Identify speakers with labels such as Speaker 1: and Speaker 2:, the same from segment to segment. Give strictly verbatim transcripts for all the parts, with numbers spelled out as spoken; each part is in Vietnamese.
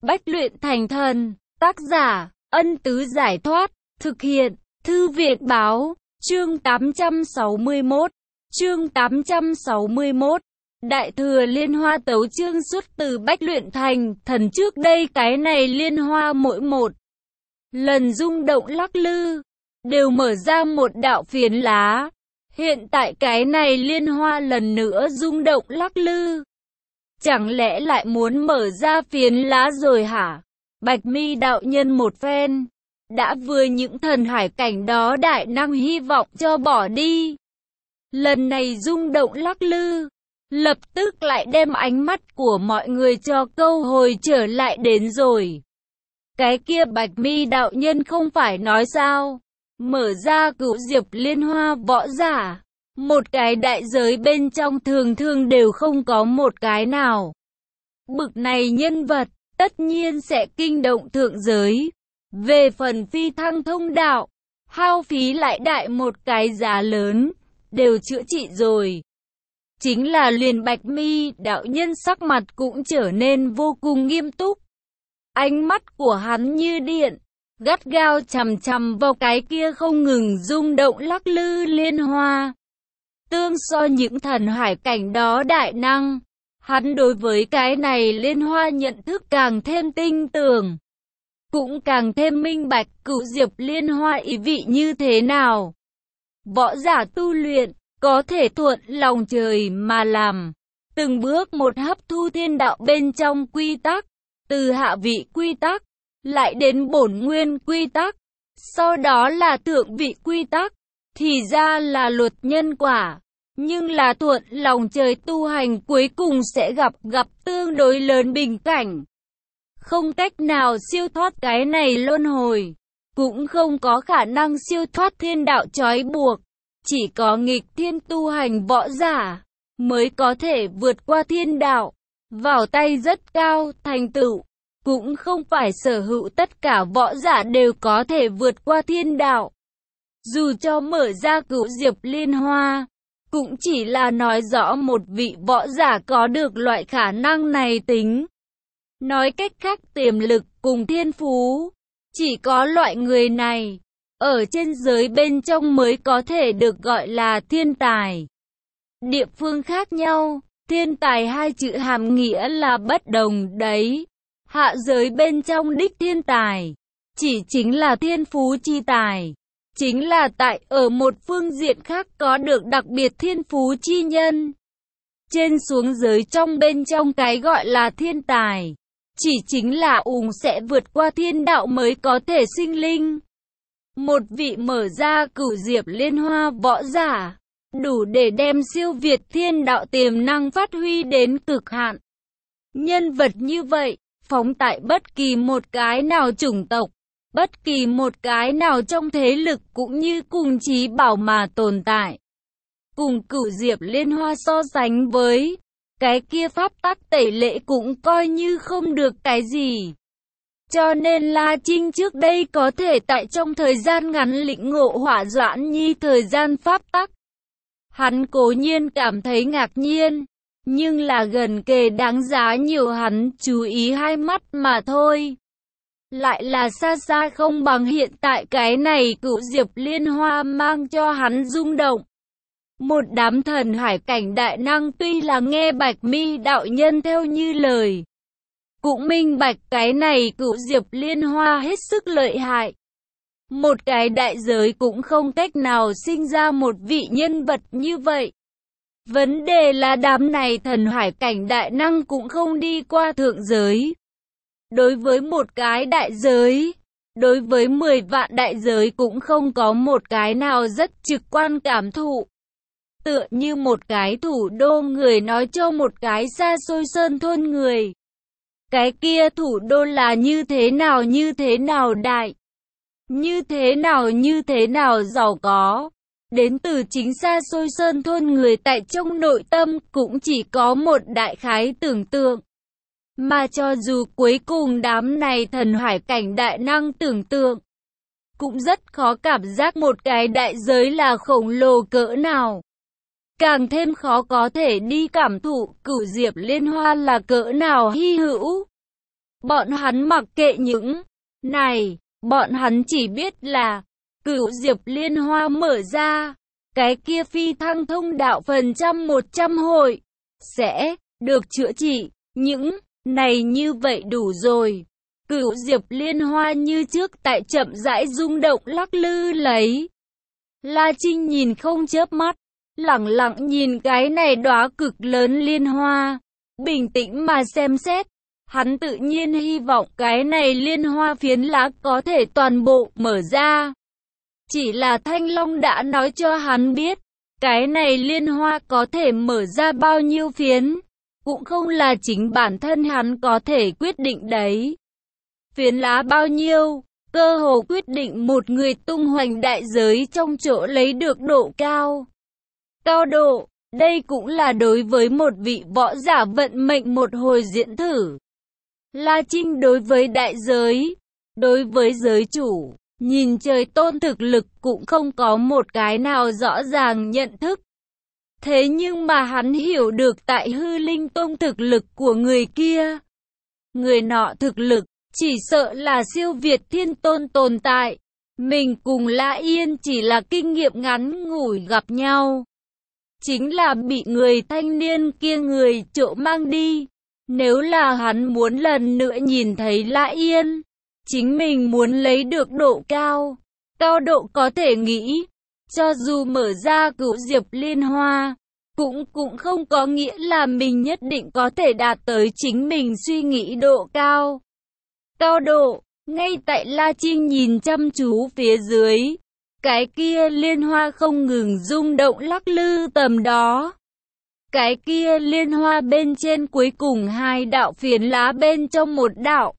Speaker 1: Bách luyện thành thần. Tác giả, Ân Tứ Giải Thoát. Thực hiện, Thư viện Báo. Chương tám trăm sáu mươi mốt. Chương tám trăm sáu mươi mốt. Đại thừa liên hoa tấu chương xuất từ Bách luyện thành thần. Trước đây cái này liên hoa mỗi một lần rung động lắc lư, đều mở ra một đạo phiến lá. Hiện tại cái này liên hoa lần nữa rung động lắc lư. Chẳng lẽ lại muốn mở ra phiến lá rồi hả? Bạch Mi đạo nhân một phen đã vừa những thần hải cảnh đó đại năng hy vọng cho bỏ đi. Lần này rung động lắc lư, lập tức lại đem ánh mắt của mọi người cho câu hồi trở lại đến rồi. Cái kia Bạch Mi đạo nhân không phải nói sao? Mở ra cửu diệp liên hoa võ giả, một cái đại giới bên trong thường thường đều không có một cái nào. Bực này nhân vật, tất nhiên sẽ kinh động thượng giới. Về phần phi thăng thông đạo, hao phí lại đại một cái giá lớn, đều chữa trị rồi. Chính là liền Bạch Mi đạo nhân sắc mặt cũng trở nên vô cùng nghiêm túc. Ánh mắt của hắn như điện, gắt gao chằm chằm vào cái kia không ngừng rung động lắc lư liên hoa. Tương so những thần hải cảnh đó đại năng, hắn đối với cái này liên hoa nhận thức càng thêm tinh tường, cũng càng thêm minh bạch cửu diệp liên hoa ý vị như thế nào. Võ giả tu luyện, có thể thuận lòng trời mà làm, từng bước một hấp thu thiên đạo bên trong quy tắc, từ hạ vị quy tắc, lại đến bổn nguyên quy tắc, sau đó là thượng vị quy tắc, thì ra là luật nhân quả. Nhưng là thuận lòng trời tu hành cuối cùng sẽ gặp gặp tương đối lớn bình cảnh. Không cách nào siêu thoát cái này luân hồi, cũng không có khả năng siêu thoát thiên đạo trói buộc. Chỉ có nghịch thiên tu hành võ giả mới có thể vượt qua thiên đạo, vào tay rất cao, thành tựu. Cũng không phải sở hữu tất cả võ giả đều có thể vượt qua thiên đạo. Dù cho mở ra cửu diệp liên hoa, cũng chỉ là nói rõ một vị võ giả có được loại khả năng này tính. Nói cách khác tiềm lực cùng thiên phú, chỉ có loại người này, ở trên giới bên trong mới có thể được gọi là thiên tài. Địa phương khác nhau, thiên tài hai chữ hàm nghĩa là bất đồng đấy. Hạ giới bên trong đích thiên tài, chỉ chính là thiên phú chi tài. Chính là tại ở một phương diện khác có được đặc biệt thiên phú chi nhân. Trên xuống giới trong bên trong cái gọi là thiên tài, chỉ chính là ủng sẽ vượt qua thiên đạo mới có thể sinh linh. Một vị mở ra cửu diệp liên hoa võ giả, đủ để đem siêu việt thiên đạo tiềm năng phát huy đến cực hạn. Nhân vật như vậy, phóng tại bất kỳ một cái nào chủng tộc, bất kỳ một cái nào trong thế lực cũng như cùng chí bảo mà tồn tại. Cùng cửu diệp liên hoa so sánh với, cái kia pháp tắc tẩy lệ cũng coi như không được cái gì. Cho nên La Trinh trước đây có thể tại trong thời gian ngắn lĩnh ngộ hỏa doãn nhi thời gian pháp tắc. Hắn cố nhiên cảm thấy ngạc nhiên, nhưng là gần kề đáng giá nhiều hắn chú ý hai mắt mà thôi. Lại là xa xa không bằng hiện tại cái này cửu diệp liên hoa mang cho hắn rung động. Một đám thần hải cảnh đại năng tuy là nghe Bạch Mi đạo nhân theo như lời, cũng minh bạch cái này cửu diệp liên hoa hết sức lợi hại. Một cái đại giới cũng không cách nào sinh ra một vị nhân vật như vậy. Vấn đề là đám này thần hải cảnh đại năng cũng không đi qua thượng giới. Đối với một cái đại giới, đối với mười vạn đại giới cũng không có một cái nào rất trực quan cảm thụ. Tựa như một cái thủ đô người nói cho một cái xa xôi sơn thôn người. Cái kia thủ đô là như thế nào như thế nào đại, như thế nào như thế nào giàu có. Đến từ chính xa xôi sơn thôn người tại trong nội tâm cũng chỉ có một đại khái tưởng tượng. Mà cho dù cuối cùng đám này thần hải cảnh đại năng tưởng tượng, cũng rất khó cảm giác một cái đại giới là khổng lồ cỡ nào. Càng thêm khó có thể đi cảm thụ cửu diệp liên hoa là cỡ nào hy hữu. Bọn hắn mặc kệ những này, bọn hắn chỉ biết là Cửu Diệp Liên Hoa mở ra, cái kia phi thăng thông đạo phần trăm một trăm hội sẽ được chữa trị. Những này như vậy đủ rồi. Cửu Diệp Liên Hoa như trước tại chậm rãi rung động lắc lư lấy. La Trinh nhìn không chớp mắt, lẳng lặng nhìn cái này đóa cực lớn liên hoa, bình tĩnh mà xem xét. Hắn tự nhiên hy vọng cái này liên hoa phiến lá có thể toàn bộ mở ra. Chỉ là Thanh Long đã nói cho hắn biết, cái này liên hoa có thể mở ra bao nhiêu phiến, cũng không là chính bản thân hắn có thể quyết định đấy. Phiến lá bao nhiêu, cơ hồ quyết định một người tung hoành đại giới trong chỗ lấy được độ cao. Cao độ, đây cũng là đối với một vị võ giả vận mệnh một hồi diễn thử. La Trinh đối với đại giới, đối với giới chủ, nhìn trời tôn thực lực cũng không có một cái nào rõ ràng nhận thức. Thế nhưng mà hắn hiểu được tại Hư Linh Tông thực lực của người kia. Người nọ thực lực, chỉ sợ là siêu việt thiên tôn tồn tại. Mình cùng Lã Yên chỉ là kinh nghiệm ngắn ngủi gặp nhau. Chính là bị người thanh niên kia người trộm mang đi. Nếu là hắn muốn lần nữa nhìn thấy Lã Yên, chính mình muốn lấy được độ cao, cao độ có thể nghĩ, cho dù mở ra Cửu Diệp Liên Hoa, cũng cũng không có nghĩa là mình nhất định có thể đạt tới chính mình suy nghĩ độ cao. Cao độ, ngay tại La Trinh nhìn chăm chú phía dưới, cái kia liên hoa không ngừng rung động lắc lư tầm đó. Cái kia liên hoa bên trên cuối cùng hai đạo phiến lá bên trong một đạo.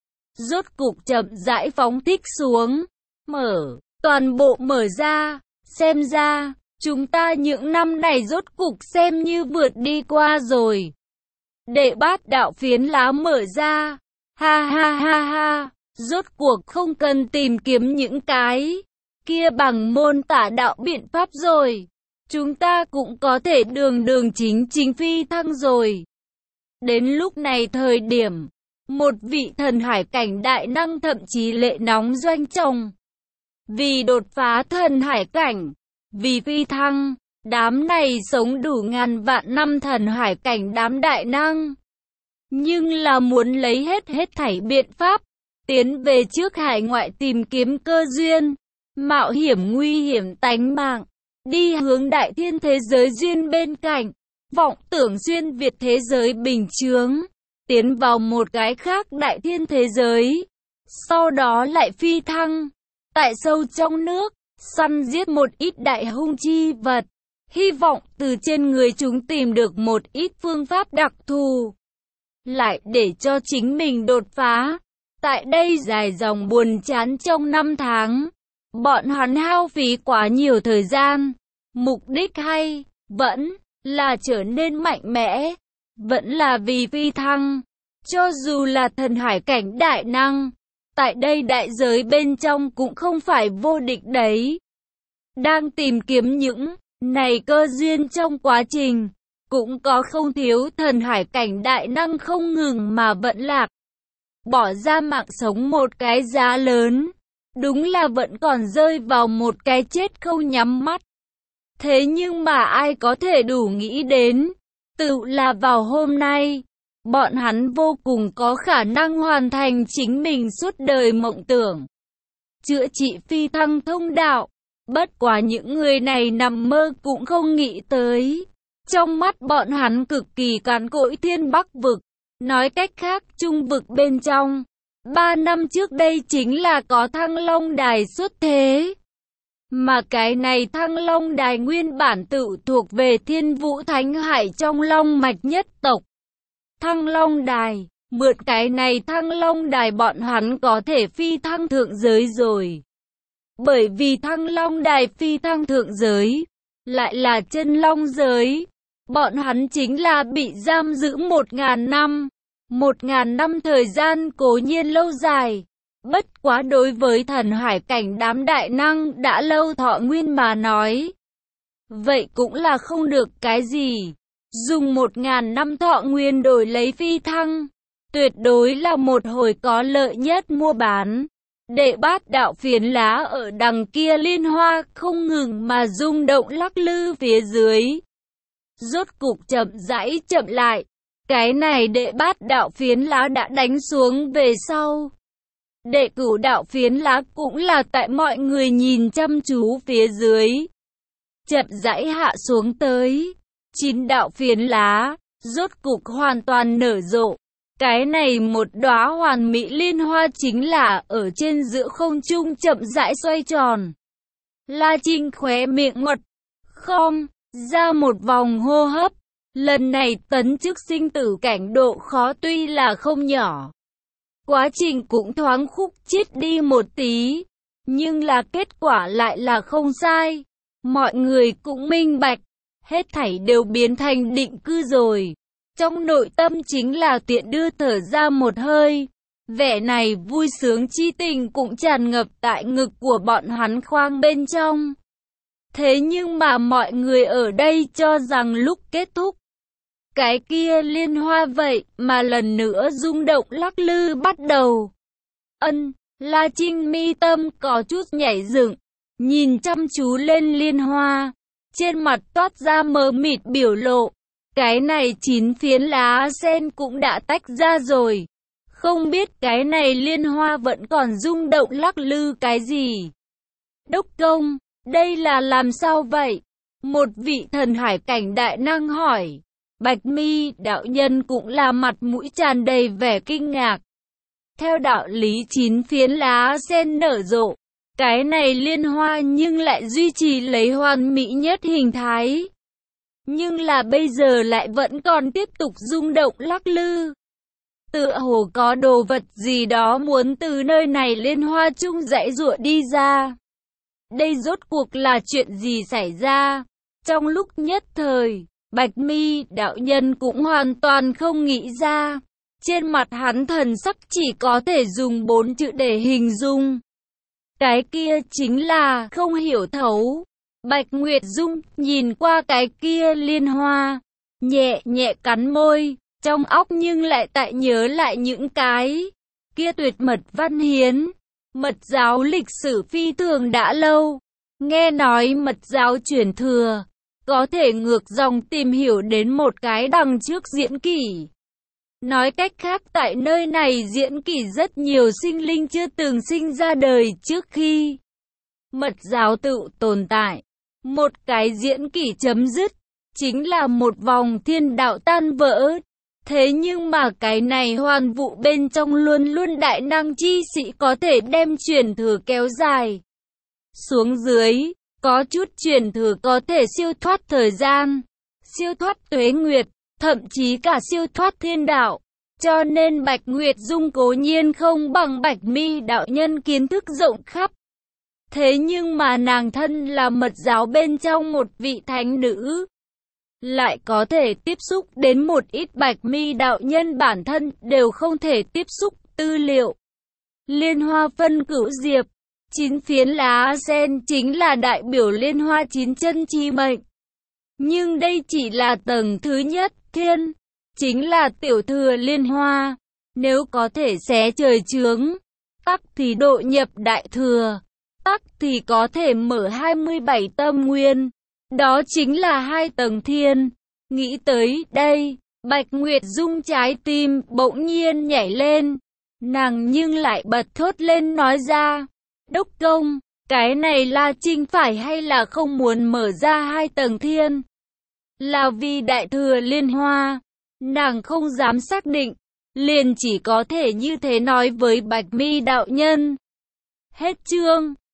Speaker 1: Rốt cục chậm rãi phóng thích xuống, mở, toàn bộ mở ra, xem ra, chúng ta những năm này rốt cục xem như vượt đi qua rồi. Đệ bát đạo phiến lá mở ra, ha ha ha ha, rốt cuộc không cần tìm kiếm những cái kia bằng môn tả đạo biện pháp rồi. Chúng ta cũng có thể đường đường chính chính phi thăng rồi. Đến lúc này thời điểm, một vị thần hải cảnh đại năng thậm chí lệ nóng doanh trọng. Vì đột phá thần hải cảnh, vì phi thăng, đám này sống đủ ngàn vạn năm thần hải cảnh đám đại năng. Nhưng là muốn lấy hết hết thảy biện pháp, tiến về trước hải ngoại tìm kiếm cơ duyên, mạo hiểm nguy hiểm tánh mạng. Đi hướng đại thiên thế giới duyên bên cạnh, vọng tưởng xuyên Việt thế giới bình chướng, tiến vào một cái khác đại thiên thế giới, sau đó lại phi thăng, tại sâu trong nước, săn giết một ít đại hung chi vật, hy vọng từ trên người chúng tìm được một ít phương pháp đặc thù, lại để cho chính mình đột phá. Tại đây dài dòng buồn chán trong năm tháng. Bọn hắn hao phí quá nhiều thời gian, mục đích hay, vẫn là trở nên mạnh mẽ, vẫn là vì phi thăng, cho dù là thần hải cảnh đại năng, tại đây đại giới bên trong cũng không phải vô địch đấy. Đang tìm kiếm những này cơ duyên trong quá trình, cũng có không thiếu thần hải cảnh đại năng không ngừng mà vẫn lạc, bỏ ra mạng sống một cái giá lớn. Đúng là vẫn còn rơi vào một cái chết không nhắm mắt. Thế nhưng mà ai có thể đủ nghĩ đến, tự là vào hôm nay, bọn hắn vô cùng có khả năng hoàn thành chính mình suốt đời mộng tưởng. Chữa trị phi thăng thông đạo, bất quá những người này nằm mơ cũng không nghĩ tới. Trong mắt bọn hắn cực kỳ càn cỗi thiên bắc vực, nói cách khác trung vực bên trong. Ba năm trước đây chính là có Thăng Long Đài xuất thế. Mà cái này Thăng Long Đài nguyên bản tự thuộc về Thiên Vũ Thánh Hải trong Long Mạch nhất tộc. Thăng Long Đài, mượn cái này Thăng Long Đài bọn hắn có thể phi thăng thượng giới rồi. Bởi vì Thăng Long Đài phi thăng thượng giới, lại là chân long giới. Bọn hắn chính là bị giam giữ một ngàn năm. Một ngàn năm thời gian cố nhiên lâu dài, bất quá đối với thần hải cảnh đám đại năng đã lâu thọ nguyên mà nói. Vậy cũng là không được cái gì, dùng một ngàn năm thọ nguyên đổi lấy phi thăng, tuyệt đối là một hồi có lợi nhất mua bán. Đệ bát đạo phiến lá ở đằng kia liên hoa không ngừng mà rung động lắc lư phía dưới. Rốt cục chậm rãi chậm lại. Cái này đệ bát đạo phiến lá đã đánh xuống về sau. Đệ cửu đạo phiến lá cũng là tại mọi người nhìn chăm chú phía dưới. Chậm rãi hạ xuống tới. Chín đạo phiến lá, rốt cục hoàn toàn nở rộ. Cái này một đóa hoàn mỹ liên hoa chính là ở trên giữa không trung chậm rãi xoay tròn. La Trinh khóe miệng mật, không, ra một vòng hô hấp. Lần này tấn chức sinh tử cảnh độ khó tuy là không nhỏ. Quá trình cũng thoáng khúc chết đi một tí. Nhưng là kết quả lại là không sai. Mọi người cũng minh bạch. Hết thảy đều biến thành định cư rồi. Trong nội tâm chính là tiện đưa thở ra một hơi. Vẻ này vui sướng chi tình cũng tràn ngập tại ngực của bọn hắn khoang bên trong. Thế nhưng mà mọi người ở đây cho rằng lúc kết thúc, cái kia liên hoa vậy mà lần nữa rung động lắc lư bắt đầu. Ân, La Trinh mi tâm có chút nhảy dựng, nhìn chăm chú lên liên hoa, trên mặt toát ra mờ mịt biểu lộ. Cái này chín phiến lá sen cũng đã tách ra rồi. Không biết cái này liên hoa vẫn còn rung động lắc lư cái gì. Đốc công, đây là làm sao vậy? Một vị thần hải cảnh đại năng hỏi. Bạch Mi đạo nhân cũng là mặt mũi tràn đầy vẻ kinh ngạc. Theo đạo lý chín phiến lá sen nở rộ, cái này liên hoa nhưng lại duy trì lấy hoàn mỹ nhất hình thái. Nhưng là bây giờ lại vẫn còn tiếp tục rung động lắc lư. Tựa hồ có đồ vật gì đó muốn từ nơi này liên hoa chung dãy giụa đi ra. Đây rốt cuộc là chuyện gì xảy ra? Trong lúc nhất thời, Bạch Mi đạo nhân cũng hoàn toàn không nghĩ ra. Trên mặt hắn thần sắc chỉ có thể dùng bốn chữ để hình dung. Cái kia chính là không hiểu thấu. Bạch Nguyệt Dung nhìn qua cái kia liên hoa, nhẹ nhẹ cắn môi, trong óc nhưng lại tại nhớ lại những cái kia tuyệt mật văn hiến. Mật giáo lịch sử phi thường đã lâu, nghe nói mật giáo truyền thừa, có thể ngược dòng tìm hiểu đến một cái đằng trước diễn kỷ. Nói cách khác tại nơi này diễn kỷ rất nhiều sinh linh chưa từng sinh ra đời trước khi mật giáo tự tồn tại. Một cái diễn kỷ chấm dứt, chính là một vòng thiên đạo tan vỡ. Thế nhưng mà cái này hoàn vũ bên trong luôn luôn đại năng chi sĩ có thể đem truyền thừa kéo dài xuống dưới. Có chút truyền thừa có thể siêu thoát thời gian, siêu thoát tuế nguyệt, thậm chí cả siêu thoát thiên đạo. Cho nên Bạch Nguyệt Dung cố nhiên không bằng Bạch Mi đạo nhân kiến thức rộng khắp. Thế nhưng mà nàng thân là mật giáo bên trong một vị thánh nữ, lại có thể tiếp xúc đến một ít Bạch Mi đạo nhân bản thân đều không thể tiếp xúc tư liệu. Liên hoa phân cửu diệp, chín phiến lá sen chính là đại biểu liên hoa chín chân chi mệnh. Nhưng đây chỉ là tầng thứ nhất, thiên, chính là tiểu thừa liên hoa. Nếu có thể xé trời chướng, tắc thì độ nhập đại thừa, tắc thì có thể mở hai mươi bảy tâm nguyên. Đó chính là hai tầng thiên. Nghĩ tới đây, Bạch Nguyệt Dung trái tim bỗng nhiên nhảy lên. Nàng nhưng lại bật thốt lên nói ra. Đốc công, cái này La Trinh phải hay là không muốn mở ra hai tầng thiên? Là vì đại thừa liên hoa. Nàng không dám xác định, liền chỉ có thể như thế nói với Bạch Mi đạo nhân. Hết chương.